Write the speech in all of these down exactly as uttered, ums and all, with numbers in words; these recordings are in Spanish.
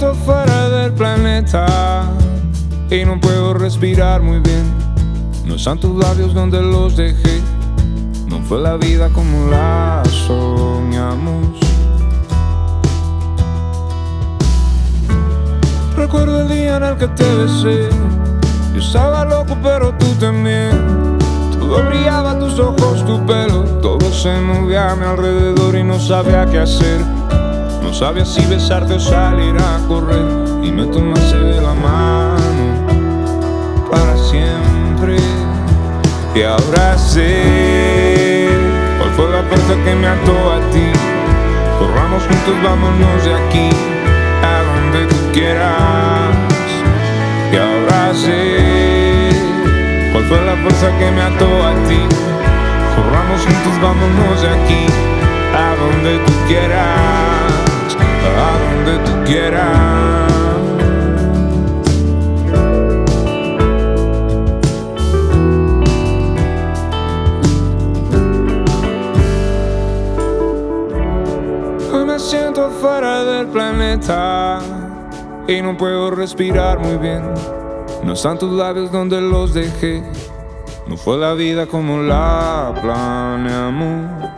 siento fuera del planeta y no puedo respirar muy bien. No están tus labios donde los dejé. No fue la vida como la soñamos. Recuerdo el día en el que te besé. Yo estaba loco pero tú también. Todo brillaba, tus ojos, tu pelo. Todo se movía a mi alrededor y no sabía qué hacer. No sabía si besarte o salir a correr. Y me tomaste de la mano para siempre. Y ahora sé cuál fue la fuerza que me ató a ti. Corramos juntos, vámonos de aquí a donde tú quieras. Y ahora sé cuál fue la fuerza que me ató a ti. Corramos juntos, vámonos de aquí a donde tú quieras, a donde tú quieras. Hoy me siento fuera del planeta y no puedo respirar muy bien. No están tus labios donde los dejé. No fue la vida como la planeamos.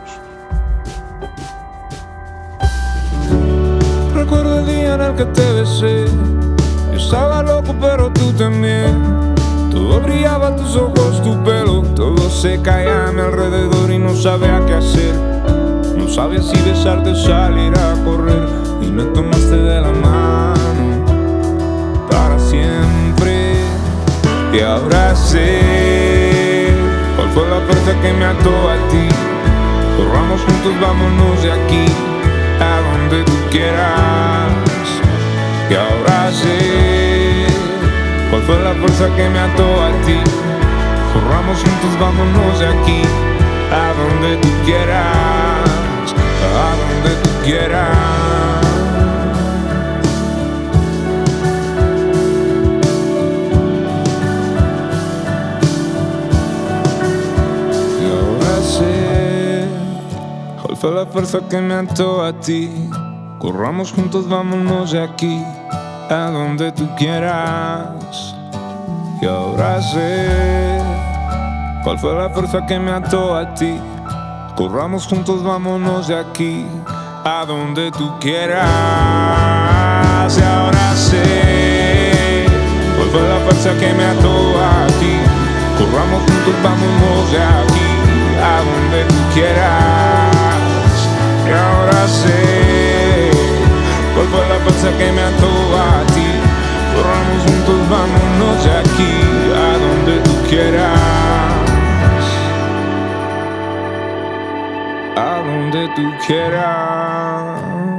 Recuerdo el día en el que te besé. Yo estaba loco pero tú también. Todo brillaba, tus ojos, tu pelo. Todo se caía a mi alrededor y no sabía qué hacer. No sabía si besarte o salir a correr. Y me tomaste de la mano para siempre. Y ahora sé cuál fue la fuerza que me ató a ti. Corramos juntos, vámonos de aquí a donde tú quieras. Y ahora sé cuál fue la fuerza que me ató a ti. Corramos juntos, vámonos de aquí a donde tú quieras, a donde tú quieras. ¿Cuál fue la fuerza que me ató a ti? Corramos juntos, vámonos de aquí a donde tú quieras. Y ahora sé cuál fue la fuerza que me ató a ti. Corramos juntos, vámonos de aquí a donde tú quieras. Y ahora sé cuál fue la fuerza que me ató a ti. Corramos juntos, vámonos de aquí a donde tú quieras. Y ahora sé cuál fue la fuerza que me ató a ti. Corramos juntos, vámonos de aquí a donde tú quieras, a donde tú quieras.